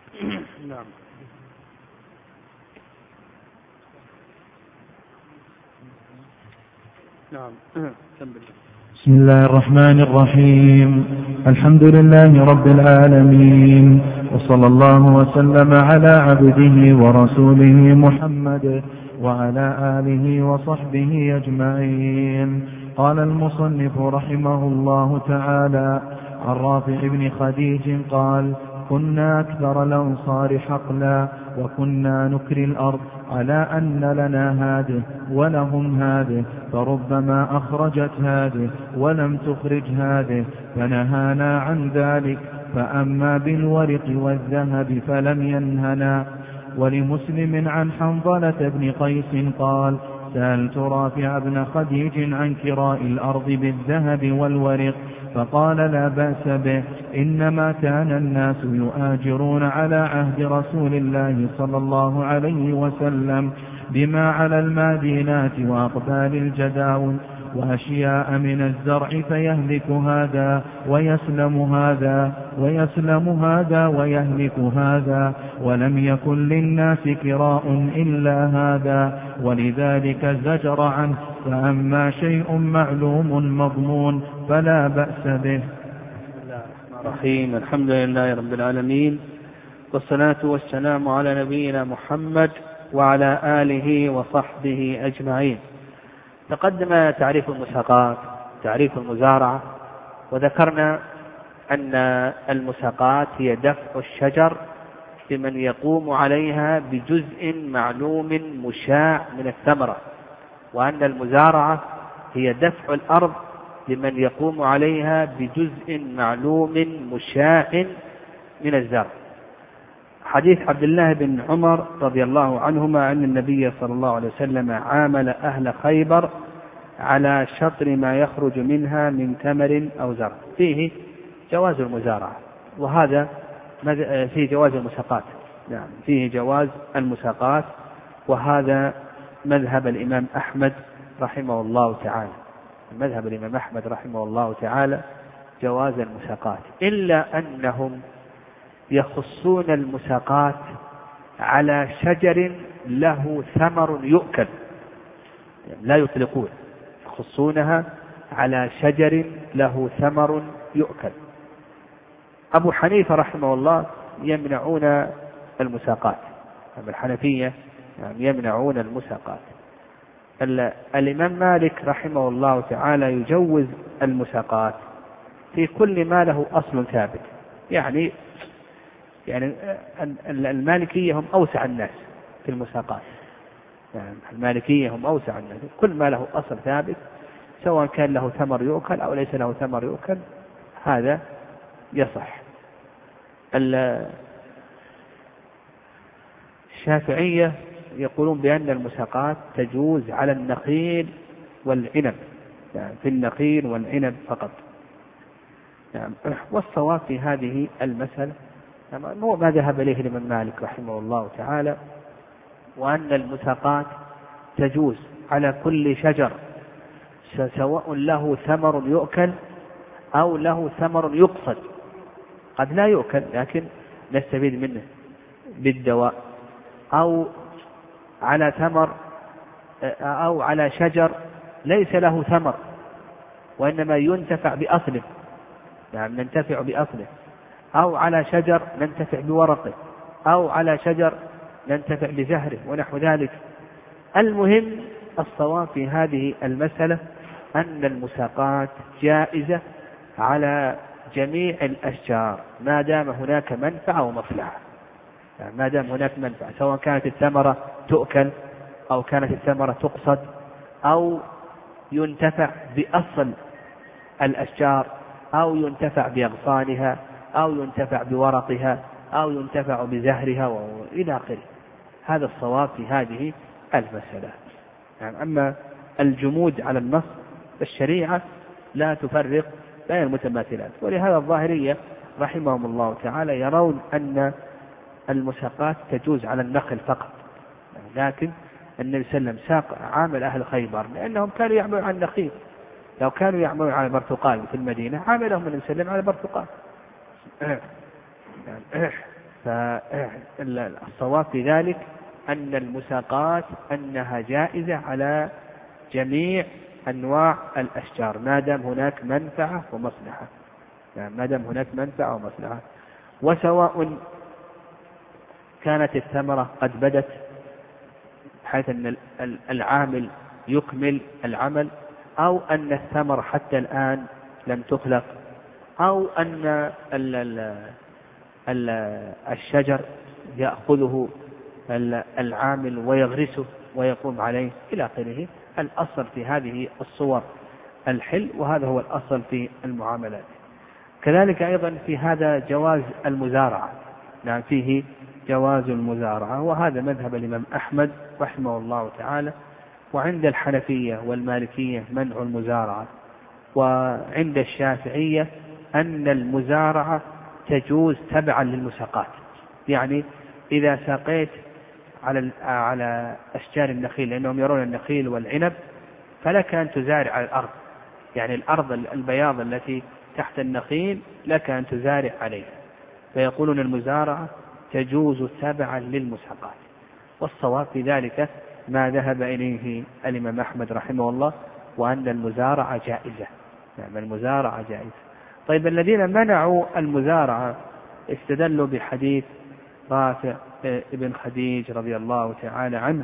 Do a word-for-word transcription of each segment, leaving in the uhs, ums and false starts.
نعم. نعم. بسم الله الرحمن الرحيم. الحمد لله رب العالمين، وصلى الله وسلم على عبده ورسوله محمد وعلى آله وصحبه أجمعين. قال المصنف رحمه الله تعالى عن رافع بن خديج قال: كنا أكثر الأنصار حقلا، وكنا نكري الأرض على أن لنا هذه ولهم هذه، فربما أخرجت هذه ولم تخرج هذه، فنهانا عن ذلك. فأما بالورق والذهب فلم ينهنا. ولمسلم عن حنظلة بن قيس قال: سألت رافع بن خديج عن كراء الأرض بالذهب والورق، فقال: لا بأس به، إنما كان الناس يؤاجرون على عهد رسول الله صلى الله عليه وسلم بما على المادينات وأقبال الجداول وأشياء من الزرع، فيهلك هذا ويسلم هذا ويسلم هذا ويهلك هذا، ولم يكن للناس كراء إلا هذا، ولذلك زجر عنه. فأما شيء معلوم مضمون فلا بأس به. بسم الله الرحمن الرحيم. الحمد لله رب العالمين، والصلاة والسلام على نبينا محمد وعلى آله وصحبه أجمعين. تقدم تعريف المساقات، تعريف المزارعة، وذكرنا أن المساقات هي دفع الشجر بمن يقوم عليها بجزء معلوم مشاع من الثمرة، وأن المزارعة هي دفع الأرض لمن يقوم عليها بجزء معلوم مشاع من الزرع. حديث عبد الله بن عمر رضي الله عنهما أن النبي صلى الله عليه وسلم عامل أهل خيبر على شطر ما يخرج منها من تمر أو زرع، فيه جواز المزارعة، وهذا فيه جواز المساقات. نعم، فيه جواز المساقات، وهذا مذهب الإمام أحمد رحمه الله تعالى. مذهب الإمام أحمد رحمه الله تعالى جواز المساقات، إلا أنهم يخصون المساقات على شجر له ثمر يؤكل، يعني لا يطلقون، يخصونها على شجر له ثمر يؤكل. أبو حنيفة رحمه الله يمنعون المساقات، أما الحنفية يمنعون المساقات. الإمام مالك رحمه الله تعالى يجوز المساقات في كل ما له أصل ثابت، يعني يعني المالكية هم أوسع الناس في المساقات، يعني المالكية هم أوسع الناس، كل ما له أصل ثابت سواء كان له ثمر يؤكل أو ليس له ثمر يؤكل هذا يصح. الشافعية يقولون بأن المساقات تجوز على النخيل والعنب، يعني في النخيل والعنب فقط. يعني والصواب في هذه المسألة هو ما ذهب إليه الإمام مالك رحمه الله تعالى، وأن المساقات تجوز على كل شجر سواء له ثمر يؤكل أو له ثمر يقصد، قد لا يؤكل لكن نستفيد منه بالدواء، أو على ثمر أو على شجر ليس له ثمر وإنما ينتفع بأصله، يعني ننتفع بأصله، أو على شجر ننتفع بورقه، أو على شجر ننتفع بزهره ونحو ذلك. المهم الصواب في هذه المسألة أن المساقات جائزة على جميع الأشجار ما دام هناك منفعة ومصلحة، يعني ما دام هناك منفعة سواء كانت الثمرة تؤكل أو كانت الثمرة تقصد أو ينتفع بأصل الأشجار أو ينتفع بأغصانها أو ينتفع بورقها أو ينتفع بزهرها وإلى آخره. هذا الصواب في هذه المسألة. يعني أما الجمود على النص الشريعة لا تفرق بين المتماثلات، ولهذا الظاهرية رحمهم الله تعالى يرون أن المساقات تجوز على النخل فقط، لكن النبي صلى الله عليه وسلم ساق عامل أهل خيبر لأنهم كانوا يعملون على النخيل، لو كانوا يعملون على البرتقال في المدينة عاملهم النبي صلى الله عليه وسلم على البرتقال. فالصواب في ذلك أن المساقات أنها جائزة على جميع أنواع الأشجار ما دام هناك منفعة ومصلحة، يعني ما دام هناك منفعة ومصلحة، وسواء كانت الثمرة قد بدت بحيث أن العامل يكمل العمل، أو أن الثمر حتى الآن لم تخلق، أو أن الشجر يأخذه العامل ويغرسه ويقوم عليه إلى آخره. الأصل في هذه الصور الحل، وهذا هو الأصل في المعاملات. كذلك أيضا في هذا جواز المزارعة، نعم فيه جواز المزارعة، وهذا مذهب الإمام أحمد رحمه الله تعالى، وعند الحنفية والمالكية منع المزارعة، وعند الشافعية أن المزارعة تجوز تبعا للمساقات. يعني إذا ساقيت على على أشجار النخيل، لأنهم يرون النخيل والعنب، فلك أن تزارع على الأرض، يعني الأرض البياض التي تحت النخيل لك أن تزارع عليها، فيقولون المزارعة تجوز تبعا للمساقات. والصواب في ذلك ما ذهب إليه الإمام أحمد رحمه الله، وأن المزارعة جائزة، يعني المزارعة جائزة. طيب الذين منعوا المزارعة استدلوا بحديث رافع ابن خديج رضي الله تعالى عنه،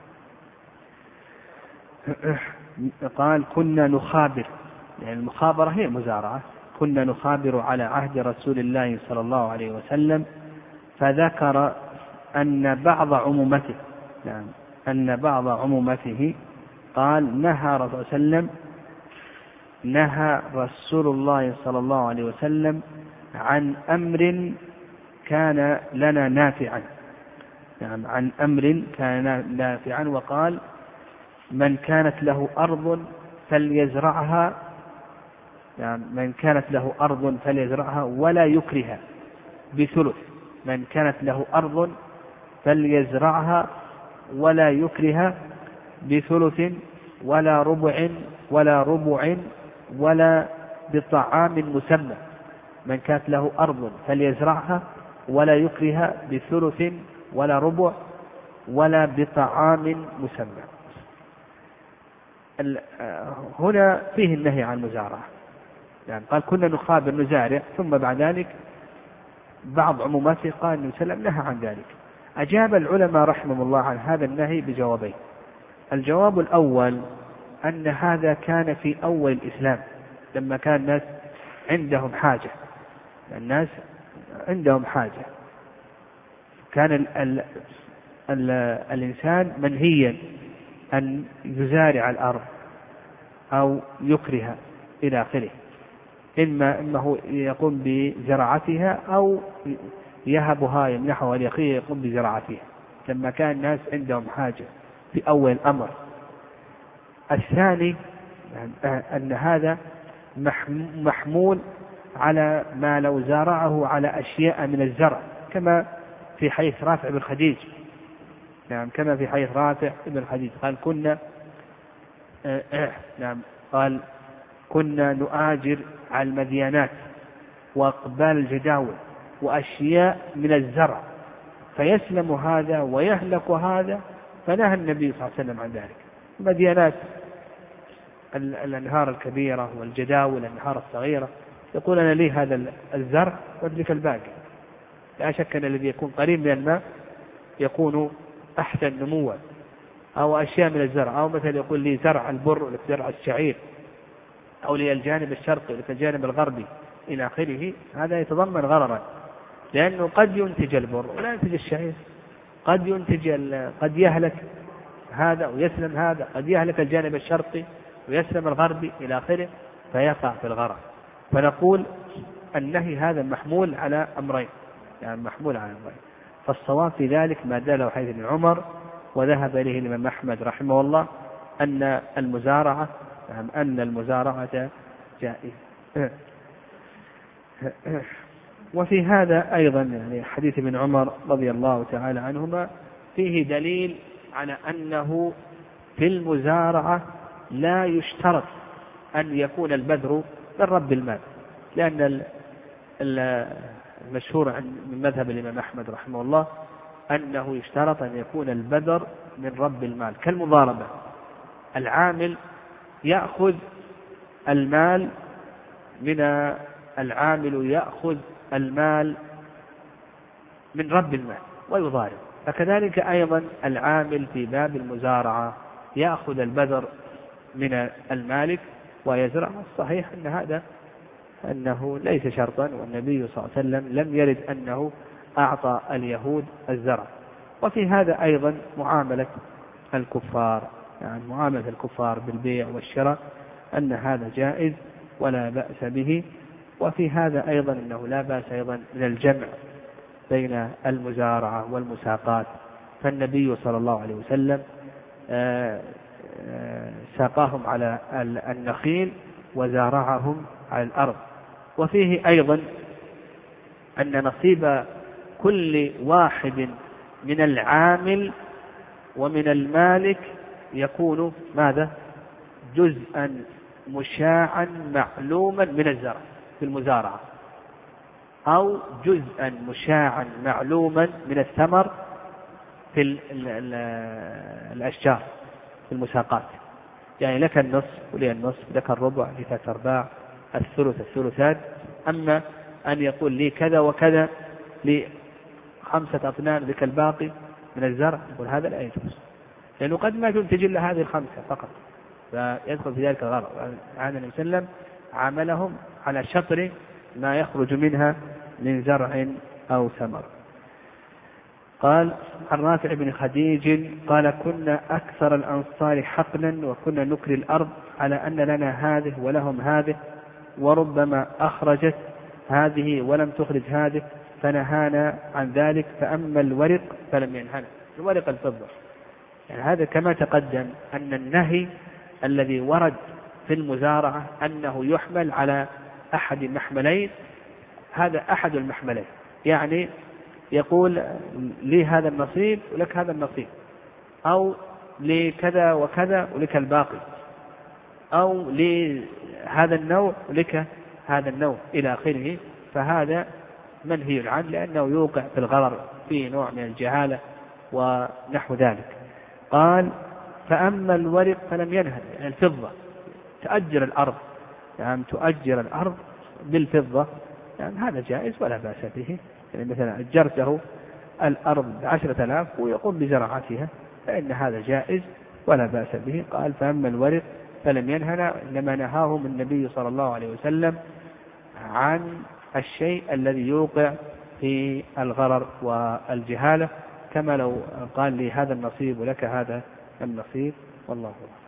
قال كنا نخابر، يعني المخابرة هي المزارعة، كنا نخابر على عهد رسول الله صلى الله عليه وسلم، فذكر أن بعض عمومته، يعني أن بعض عمومته قال نهى رسول الله صلى الله عليه وسلم نهى رسول الله صلى الله عليه وسلم عن أمر كان لنا نافعا، يعني عن أمر كان نافعا، وقال من كانت له أرض فليزرعها، يعني من كانت له أرض فليزرعها ولا يكرها بثلث، من كانت له أرض فليزرعها ولا يكرها بثلث ولا ربع ولا ربع ولا بطعام مسمى، من كانت له أرض فليزرعها ولا يكرها بثلث ولا ربع ولا بطعام مسمى. هنا فيه النهي عن المزارعة، يعني قال كنا نخابر نزارع، ثم بعد ذلك بعض عموماته قال النبي صلى الله عليه وسلم نهى عن ذلك. أجاب العلماء رحمهم الله عن هذا النهي بجوابين. الجواب الأول أن هذا كان في أول الإسلام، لما كان الناس عندهم حاجة، الناس عندهم حاجة، كان ال ال ال الإنسان منهيا أن يزارع الأرض أو يكرها إلى آخره، إما أنه يقوم بزراعتها أو يهبها يمنحها لأخيه يقوم بزراعتها، لما كان الناس عندهم حاجة في أول الأمر. الثاني أن هذا محمول على ما لو زارعه على أشياء من الزرع، كما في حديث رافع بن خديج، نعم كما في حديث رافع بن خديج قال كنا نعم قال كنا نؤاجر على المديانات وأقبال الجداول وأشياء من الزرع، فيسلم هذا ويهلك هذا، فنهى النبي صلى الله عليه وسلم عن ذلك. المديانات الأنهار الكبيرة والجداول الأنهار الصغيرة، يقول أنا لي هذا الزرع وأدلك الباقي. لا شك أن الذي يكون قريب من الماء يكون أحسن نموا، أو أشياء من الزرع، أو مثلا يقول لي زرع البر ولك زرع الشعير، أو لي الجانب الشرقي ولك الجانب الغربي إلى آخره، هذا يتضمن غررا، لأنه قد ينتج البر ولا ينتج الشعير، قد ينتج قد يهلك هذا ويسلم هذا، قد يهلك الجانب الشرقي ويسلم الغربي إلى آخره، فيقع في الغرر. فنقول النهي هذا محمول على أمرين، يعني محمول على أمرين. فالصواب في ذلك ما دله حديث ابن عمر وذهب إليه الإمام أحمد رحمه الله، أن المزارعة يعني أن المزارعة جائزة. وفي هذا أيضا يعني حديث ابن عمر رضي الله تعالى عنهما فيه دليل على أنه في المزارعة لا يشترط أن يكون البذر من رب المال، لأن المشهور من مذهب الإمام أحمد رحمه الله أنه يشترط أن يكون البذر من رب المال كالمضاربة. العامل يأخذ المال من العامل يأخذ المال من رب المال ويضارب، فكذلك أيضا العامل في باب المزارعة يأخذ البذر من المالك ويزرع. الصحيح أن هذا أنه ليس شرطا، والنبي صلى الله عليه وسلم لم يرد أنه أعطى اليهود الزرع. وفي هذا أيضا معاملة الكفار، يعني معاملة الكفار بالبيع والشراء أن هذا جائز ولا بأس به. وفي هذا أيضا أنه لا بأس أيضا من الجمع بين المزارعة والمساقات، فالنبي صلى الله عليه وسلم ساقاهم على النخيل وزارعهم على الأرض. وفيه أيضا أن نصيب كل واحد من العامل ومن المالك يكون ماذا؟ جزءا مشاعا معلوما من الزرع في المزارعة، أو جزءا مشاعا معلوما من الثمر في ال ال ال الأشجار في المساقات. يعني لك النصف ولي النصف، لك الربع لك أرباع، الثلث الثلثات. أما أن يقول لي كذا وكذا لي خمسة أطنان لك الباقي من الزرع، يقول هذا لا يجوز، لأنه قد ما تنتج إلا هذه الخمسة فقط، فيدخل في ذلك الغرض. عن النبي صلى الله عليه وسلم عاملهم على شطر ما يخرج منها من زرع أو ثمر. قال عن رافع بن خديج قال كنا أكثر الأنصار حقلا وكنا نكري الأرض على أن لنا هذه ولهم هذه، وربما أخرجت هذه ولم تخرج هذه فنهانا عن ذلك، فأما الورق فلم ينهنا. الورق الفضة، يعني هذا كما تقدم أن النهي الذي ورد في المزارعة أنه يحمل على أحد المحملين، هذا أحد المحملين، يعني يقول لي هذا النصيب ولك هذا النصيب، أو لي كذا وكذا ولك الباقي، أو لي هذا النوع ولك هذا النوع إلى آخره. فهذا منهي عنه لأنه يوقع في الغرر، فيه نوع من الجهالة ونحو ذلك. قال فأما الورق فلم ينهد، يعني الفضة تؤجر الأرض، يعني تؤجر الأرض بالفضة، يعني هذا جائز ولا بأس به. يعني مثلا أجرته الأرض بعشرة آلاف ويقوم بزراعتها، فإن هذا جائز ولا بأس به. قال فأما الورق فلم ينهنا، إنما نهاهم النبي صلى الله عليه وسلم عن الشيء الذي يوقع في الغرر والجهالة، كما لو قال لي هذا النصيب ولك هذا النصيب، والله أعلم.